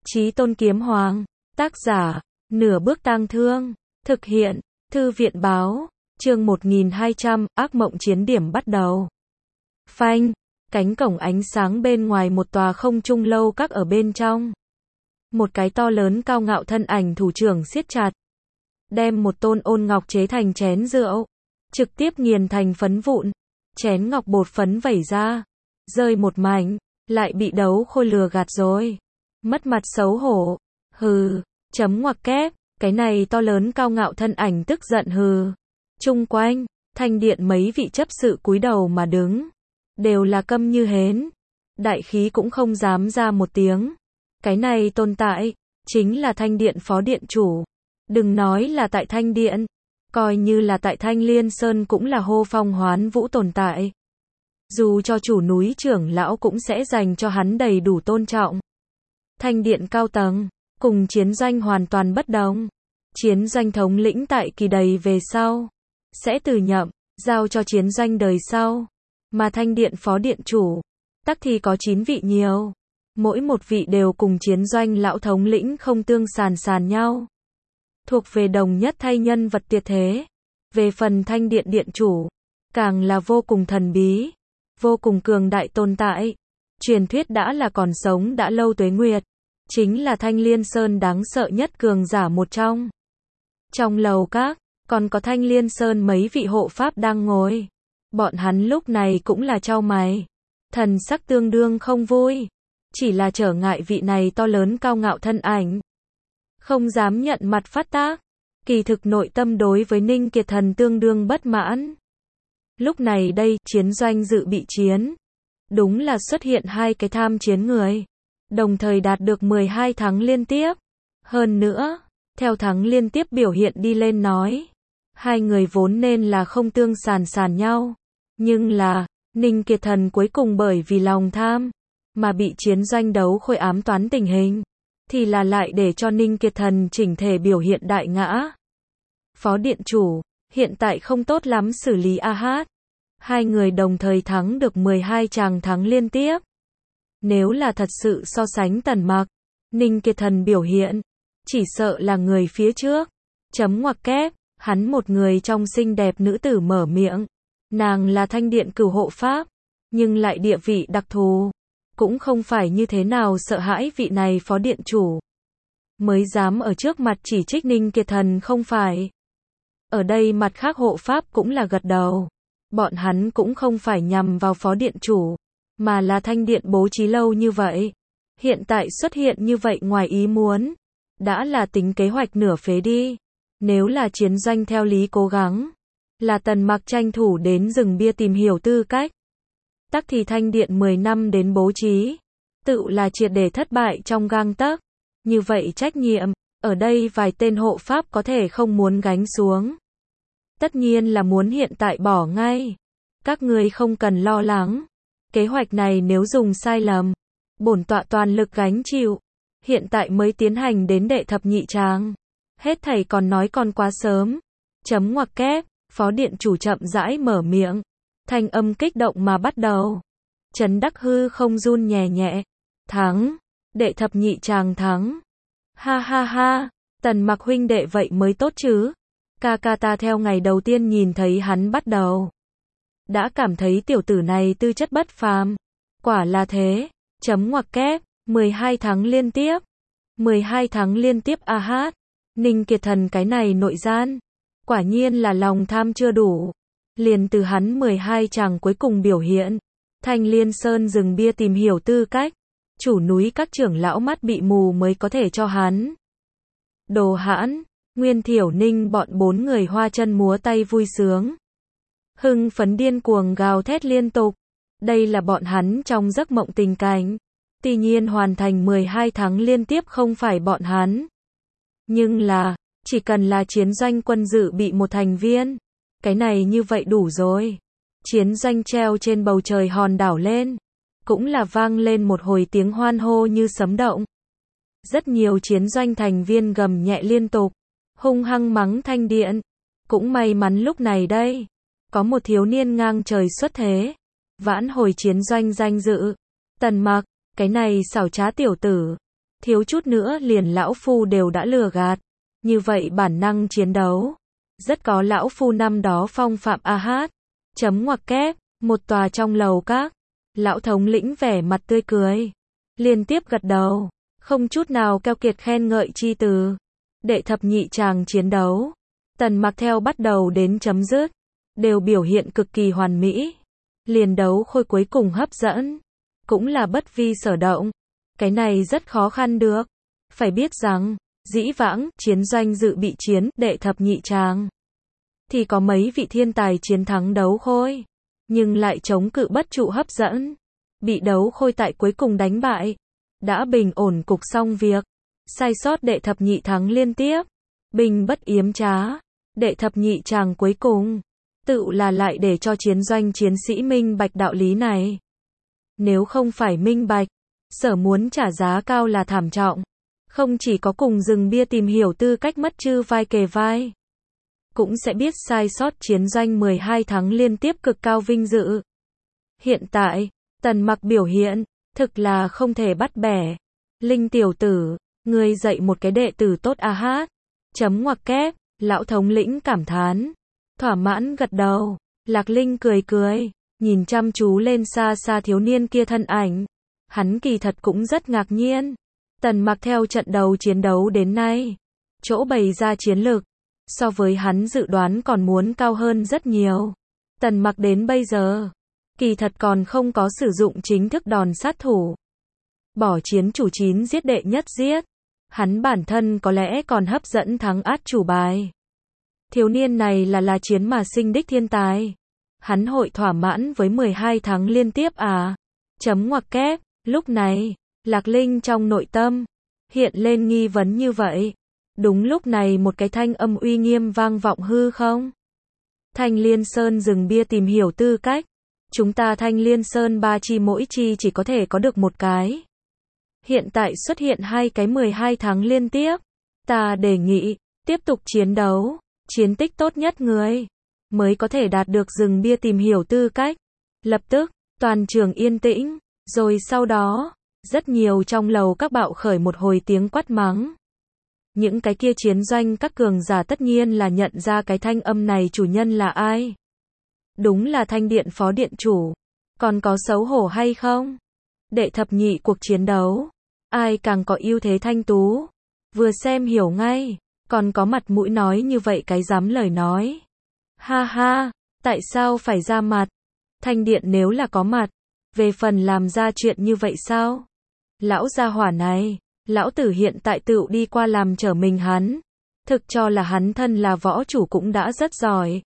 Chí Tôn Kiếm Hoàng, tác giả, Nửa Bước Tang Thương, thực hiện, Thư viện báo, chương 1200, ác mộng chiến điểm bắt đầu. Phanh, cánh cổng ánh sáng bên ngoài một tòa không trung lâu các ở bên trong. Một cái to lớn cao ngạo thân ảnh thủ trưởng siết chặt, đem một tôn ôn ngọc chế thành chén rượu, trực tiếp nghiền thành phấn vụn, chén ngọc bột phấn vẩy ra, rơi một mảnh, lại bị đấu khôi lừa gạt rồi. Mất mặt xấu hổ, hừ, chấm ngoặc kép, cái này to lớn cao ngạo thân ảnh tức giận hừ. Chung quanh, thanh điện mấy vị chấp sự cúi đầu mà đứng, đều là câm như hến, đại khí cũng không dám ra một tiếng. Cái này tồn tại, chính là thanh điện phó điện chủ. Đừng nói là tại thanh điện, coi như là tại Thanh Liên Sơn cũng là hô phong hoán vũ tồn tại. Dù cho chủ núi trưởng lão cũng sẽ dành cho hắn đầy đủ tôn trọng. Thanh điện cao tầng, cùng chiến doanh hoàn toàn bất đồng. Chiến doanh thống lĩnh tại kỳ đầy về sau, sẽ từ nhậm, giao cho chiến doanh đời sau. Mà thanh điện phó điện chủ, tắc thì có 9 vị nhiều. Mỗi một vị đều cùng chiến doanh lão thống lĩnh không tương sàn nhau. Thuộc về đồng nhất thay nhân vật tuyệt thế. Về phần thanh điện điện chủ, càng là vô cùng thần bí, vô cùng cường đại tồn tại. Truyền thuyết đã là còn sống đã lâu tuế nguyệt, chính là Thanh Liên Sơn đáng sợ nhất cường giả một trong. Trong lầu các, còn có Thanh Liên Sơn mấy vị hộ pháp đang ngồi. Bọn hắn lúc này cũng là chau mày, thần sắc tương đương không vui, chỉ là trở ngại vị này to lớn cao ngạo thân ảnh, không dám nhận mặt phát tác. Kỳ thực nội tâm đối với Ninh Kiệt Thần tương đương bất mãn. Lúc này đây, chiến doanh dự bị chiến, đúng là xuất hiện hai cái tham chiến người, đồng thời đạt được 12 thắng liên tiếp. Hơn nữa, theo thắng liên tiếp biểu hiện đi lên nói, hai người vốn nên là không tương sàn nhau. Nhưng là, Ninh Kiệt Thần cuối cùng bởi vì lòng tham, mà bị chiến doanh đấu khôi ám toán tình hình, thì là lại để cho Ninh Kiệt Thần chỉnh thể biểu hiện đại ngã. Phó điện chủ, hiện tại không tốt lắm xử lý hát. Hai người đồng thời thắng được 12 tràng thắng liên tiếp. Nếu là thật sự so sánh Tần Mặc, Ninh Kiệt Thần biểu hiện, chỉ sợ là người phía trước. Chấm ngoặc kép, hắn một người trong xinh đẹp nữ tử mở miệng. Nàng là thanh điện cửu hộ pháp, nhưng lại địa vị đặc thù, cũng không phải như thế nào sợ hãi vị này phó điện chủ, mới dám ở trước mặt chỉ trích Ninh Kiệt Thần không phải. Ở đây mặt khác hộ pháp cũng là gật đầu. Bọn hắn cũng không phải nhằm vào phó điện chủ, mà là thanh điện bố trí lâu như vậy. Hiện tại xuất hiện như vậy ngoài ý muốn, đã là tính kế hoạch nửa phế đi. Nếu là chiến doanh theo lý cố gắng, là Tần Mặc tranh thủ đến rừng bia tìm hiểu tư cách, tắc thì thanh điện 10 năm đến bố trí, tự là triệt để thất bại trong gang tấc. Như vậy trách nhiệm, ở đây vài tên hộ pháp có thể không muốn gánh xuống. Tất nhiên là muốn hiện tại bỏ ngay. Các người không cần lo lắng. Kế hoạch này nếu dùng sai lầm, bổn tọa toàn lực gánh chịu. Hiện tại mới tiến hành đến đệ thập nhị tràng. Hết thảy còn nói còn quá sớm. Chấm ngoặc kép, phó điện chủ chậm rãi mở miệng. Thanh âm kích động mà bắt đầu. Trấn Đắc Hư không run nhẹ nhẹ. Thắng. Đệ thập nhị tràng thắng. Ha ha ha. Tần Mặc huynh đệ vậy mới tốt chứ. Ca ta theo ngày đầu tiên nhìn thấy hắn bắt đầu, đã cảm thấy tiểu tử này tư chất bất phàm. Quả là thế. Chấm ngoặc kép, 12 thắng liên tiếp. 12 thắng liên tiếp hát. Ninh Kiệt Thần cái này nội gian, quả nhiên là lòng tham chưa đủ. Liền từ hắn 12 chàng cuối cùng biểu hiện, Thanh Liên Sơn rừng bia tìm hiểu tư cách, chủ núi các trưởng lão mắt bị mù mới có thể cho hắn. Đồ hãn. Nguyên Thiểu Ninh bọn 4 người hoa chân múa tay vui sướng, hưng phấn điên cuồng gào thét liên tục. Đây là bọn hắn trong giấc mộng tình cảnh. Tuy nhiên hoàn thành 12 thắng liên tiếp không phải bọn hắn. Nhưng là, chỉ cần là chiến doanh quân dự bị một thành viên, cái này như vậy đủ rồi. Chiến doanh treo trên bầu trời hòn đảo lên, cũng là vang lên một hồi tiếng hoan hô như sấm động. Rất nhiều chiến doanh thành viên gầm nhẹ liên tục, hung hăng mắng thanh điện. Cũng may mắn lúc này đây, có một thiếu niên ngang trời xuất thế, vãn hồi chiến doanh danh dự. Tần Mặc, cái này xảo trá tiểu tử, thiếu chút nữa liền lão phu đều đã lừa gạt. Như vậy bản năng chiến đấu, rất có lão phu năm đó phong phạm a hát. Chấm ngoặc kép, một tòa trong lầu các, lão thống lĩnh vẻ mặt tươi cười, liên tiếp gật đầu, không chút nào keo kiệt khen ngợi chi từ. Đệ thập nhị tràng chiến đấu, Tần Mặc theo bắt đầu đến chấm dứt, đều biểu hiện cực kỳ hoàn mỹ. Liền đấu khôi cuối cùng hấp dẫn, cũng là bất vi sở động. Cái này rất khó khăn được. Phải biết rằng, dĩ vãng, chiến doanh dự bị chiến, đệ thập nhị tràng, thì có mấy vị thiên tài chiến thắng đấu khôi, nhưng lại chống cự bất trụ hấp dẫn, bị đấu khôi tại cuối cùng đánh bại. Đã bình ổn cục xong việc, sai sót đệ thập nhị thắng liên tiếp, bình bất yếm trá, đệ thập nhị tràng cuối cùng, tự là lại để cho chiến doanh chiến sĩ minh bạch đạo lý này. Nếu không phải minh bạch, sở muốn trả giá cao là thảm trọng, không chỉ có cùng rừng bia tìm hiểu tư cách mất chư vai kề vai, cũng sẽ biết sai sót chiến doanh 12 thắng liên tiếp cực cao vinh dự. Hiện tại, Tần Mặc biểu hiện, thực là không thể bắt bẻ. Linh tiểu tử, ngươi dạy một cái đệ tử tốt a hát. Chấm ngoặc kép, lão thống lĩnh cảm thán. Thỏa mãn gật đầu, Lạc Linh cười cười, nhìn chăm chú lên xa xa thiếu niên kia thân ảnh. Hắn kỳ thật cũng rất ngạc nhiên. Tần Mặc theo trận đầu chiến đấu đến nay, chỗ bày ra chiến lực, so với hắn dự đoán còn muốn cao hơn rất nhiều. Tần Mặc đến bây giờ, kỳ thật còn không có sử dụng chính thức đòn sát thủ. Bỏ chiến chủ 9 giết đệ nhất giết. Hắn bản thân có lẽ còn hấp dẫn thắng át chủ bài. Thiếu niên này là chiến mà sinh đích thiên tài. Hắn hội thỏa mãn với 12 thắng liên tiếp à? Chấm ngoặc kép, lúc này, Lạc Linh trong nội tâm, hiện lên nghi vấn như vậy. Đúng lúc này một cái thanh âm uy nghiêm vang vọng hư không. Thanh Liên Sơn rừng bia tìm hiểu tư cách. Chúng ta Thanh Liên Sơn 3 chi mỗi chi chỉ có thể có được một cái. Hiện tại xuất hiện 2 cái 12 thắng liên tiếp. Ta đề nghị, tiếp tục chiến đấu, chiến tích tốt nhất người, mới có thể đạt được rừng bia tìm hiểu tư cách. Lập tức, toàn trường yên tĩnh, rồi sau đó, rất nhiều trong lầu các bạo khởi một hồi tiếng quát mắng. Những cái kia chiến doanh các cường giả tất nhiên là nhận ra cái thanh âm này chủ nhân là ai. Đúng là Thanh Điện phó điện chủ. Còn có xấu hổ hay không? Đệ thập nhị cuộc chiến đấu, ai càng có ưu thế thanh tú, vừa xem hiểu ngay, còn có mặt mũi nói như vậy cái dám lời nói. Ha ha, tại sao phải ra mặt? Thanh Điện nếu là có mặt, về phần làm ra chuyện như vậy sao? Lão gia hỏa này, lão tử hiện tại tự đi qua làm trở mình hắn, thực cho là hắn thân là võ chủ cũng đã rất giỏi.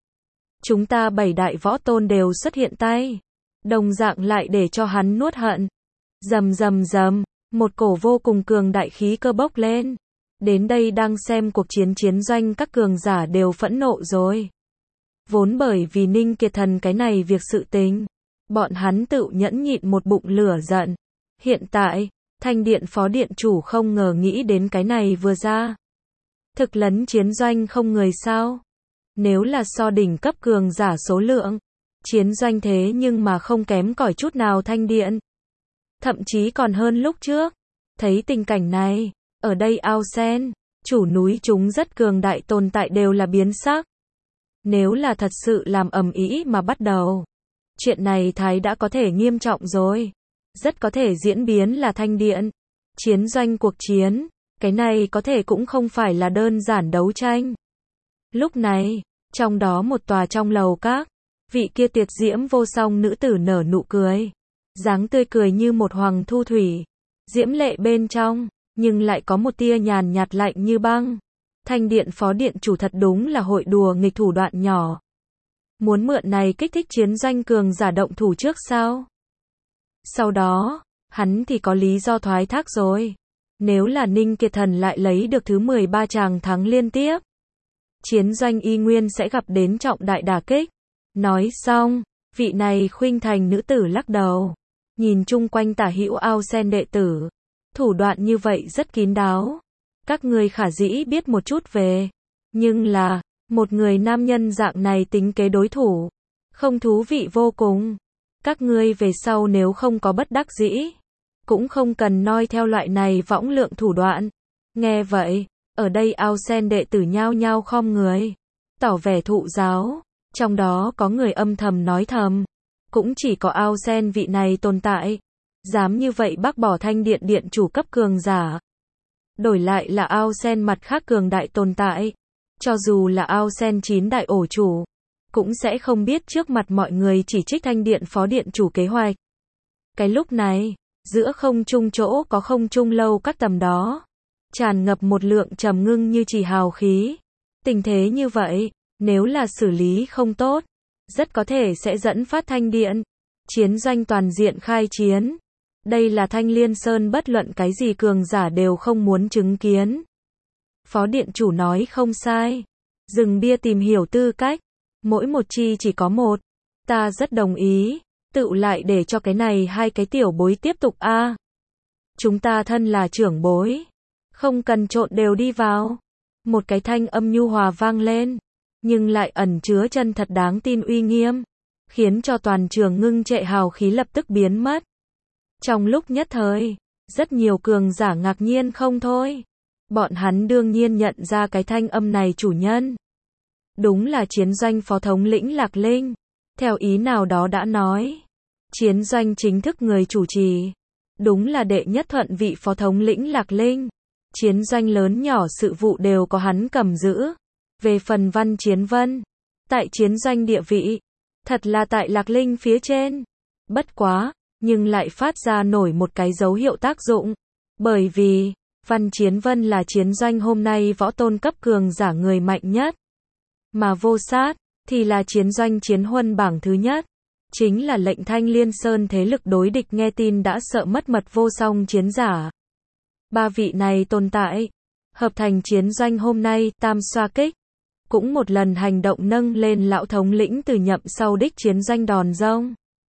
Chúng ta 7 đại võ tôn đều xuất hiện tay, đồng dạng lại để cho hắn nuốt hận. Rầm rầm rầm, một cổ vô cùng cường đại khí cơ bốc lên. Đến đây đang xem cuộc chiến chiến doanh các cường giả đều phẫn nộ rồi. Vốn bởi vì Ninh Kiệt Thần cái này việc sự tình, bọn hắn tự nhẫn nhịn một bụng lửa giận. Hiện tại, Thanh Điện phó điện chủ không ngờ nghĩ đến cái này vừa ra. Thực lấn chiến doanh không người sao? Nếu là so đỉnh cấp cường giả số lượng, chiến doanh thế nhưng mà không kém cỏi chút nào Thanh Điện. Thậm chí còn hơn lúc trước. Thấy tình cảnh này, ở đây Ao Sen, chủ núi chúng rất cường đại tồn tại đều là biến sắc. Nếu là thật sự làm ầm ĩ mà bắt đầu, chuyện này thái đã có thể nghiêm trọng rồi. Rất có thể diễn biến là Thanh Điện. Chiến doanh cuộc chiến, cái này có thể cũng không phải là đơn giản đấu tranh. Lúc này, trong đó một tòa trong lầu các, vị kia tuyệt diễm vô song nữ tử nở nụ cười. Dáng tươi cười như một hoàng thu thủy, diễm lệ bên trong, nhưng lại có một tia nhàn nhạt lạnh như băng. Thanh Điện phó điện chủ thật đúng là hội đùa nghịch thủ đoạn nhỏ. Muốn mượn này kích thích chiến doanh cường giả động thủ trước sao? Sau đó, hắn thì có lý do thoái thác rồi. Nếu là Ninh Kiệt Thần lại lấy được thứ 13 tràng thắng liên tiếp, chiến doanh y nguyên sẽ gặp đến trọng đại đả kích. Nói xong, vị này khuynh thành nữ tử lắc đầu, nhìn chung quanh tả hữu Ao Sen đệ tử, thủ đoạn như vậy rất kín đáo. Các người khả dĩ biết một chút về, nhưng là, một người nam nhân dạng này tính kế đối thủ, không thú vị vô cùng. Các ngươi về sau nếu không có bất đắc dĩ, cũng không cần noi theo loại này võng lượng thủ đoạn. Nghe vậy, ở đây Ao Sen đệ tử nhao nhao khom người, tỏ vẻ thụ giáo, trong đó có người âm thầm nói thầm, cũng chỉ có Ao Sen vị này tồn tại, dám như vậy bác bỏ Thanh Điện điện chủ cấp cường giả. Đổi lại là Ao Sen mặt khác cường đại tồn tại, cho dù là Ao Sen 9 đại ổ chủ, cũng sẽ không biết trước mặt mọi người chỉ trích Thanh Điện phó điện chủ kế hoạch. Cái lúc này, giữa không trung chỗ có không trung lâu các tầm đó, tràn ngập một lượng trầm ngưng như chỉ hào khí. Tình thế như vậy, nếu là xử lý không tốt, rất có thể sẽ dẫn phát Thanh Điện chiến doanh toàn diện khai chiến. Đây là Thanh Liên Sơn bất luận cái gì cường giả đều không muốn chứng kiến. Phó điện chủ nói không sai. Rừng bia tìm hiểu tư cách, mỗi một chi chỉ có một. Ta rất đồng ý, tự lại để cho cái này hai cái tiểu bối tiếp tục a. Chúng ta thân là trưởng bối, không cần trộn đều đi vào. Một cái thanh âm nhu hòa vang lên, nhưng lại ẩn chứa chân thật đáng tin uy nghiêm, khiến cho toàn trường ngưng trệ hào khí lập tức biến mất. Trong lúc nhất thời, rất nhiều cường giả ngạc nhiên không thôi. Bọn hắn đương nhiên nhận ra cái thanh âm này chủ nhân. Đúng là chiến doanh phó thống lĩnh Lạc Linh. Theo ý nào đó đã nói, chiến doanh chính thức người chủ trì, đúng là đệ nhất thuận vị phó thống lĩnh Lạc Linh. Chiến doanh lớn nhỏ sự vụ đều có hắn cầm giữ. Về phần Văn Chiến Vân, tại chiến doanh địa vị, thật là tại Lạc Linh phía trên. Bất quá, nhưng lại phát ra nổi một cái dấu hiệu tác dụng. Bởi vì, Văn Chiến Vân là chiến doanh hôm nay võ tôn cấp cường giả người mạnh nhất. Mà Vô Sát, thì là chiến doanh chiến huân bảng thứ nhất. Chính là lệnh Thanh Liên Sơn thế lực đối địch nghe tin đã sợ mất mật vô song chiến giả. Ba vị này tồn tại, hợp thành chiến doanh hôm nay tam xoa kích. Cũng một lần hành động nâng lên lão thống lĩnh từ nhậm sau đích chiến doanh đòn rông.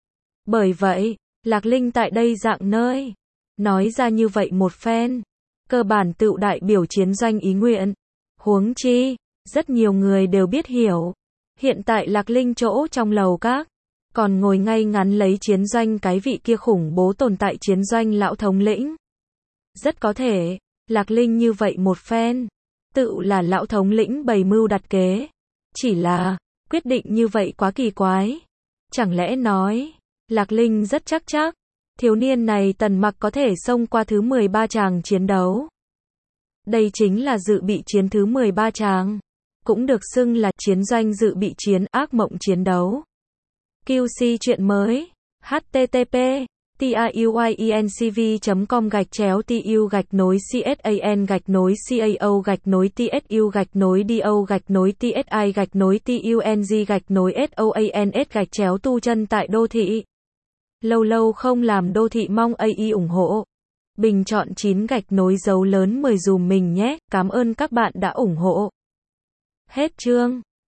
Bởi vậy, Lạc Linh tại đây dạng nơi, nói ra như vậy một phen, cơ bản tự đại biểu chiến doanh ý nguyện. Huống chi, rất nhiều người đều biết hiểu, hiện tại Lạc Linh chỗ trong lầu các, còn ngồi ngay ngắn lấy chiến doanh cái vị kia khủng bố tồn tại chiến doanh lão thống lĩnh. Rất có thể, Lạc Linh như vậy một phen, tự là lão thống lĩnh bày mưu đặt kế. Chỉ là, quyết định như vậy quá kỳ quái. Chẳng lẽ nói, Lạc Linh rất chắc thiếu niên này Tần Mặc có thể xông qua thứ 13 tràng chiến đấu. Đây chính là dự bị chiến thứ 13 tràng, cũng được xưng là chiến doanh dự bị chiến ác mộng chiến đấu. QC chuyện mới, http tuyuin.com/TU-CSAN-TU-TSU-TUNG-TUNG-SOANS tại đô thị. Lâu không làm đô thị mong AI ủng hộ. Bình chọn 9 gạch nối dấu lớn 10 dùm mình nhé. Cảm ơn các bạn đã ủng hộ. Hết chương.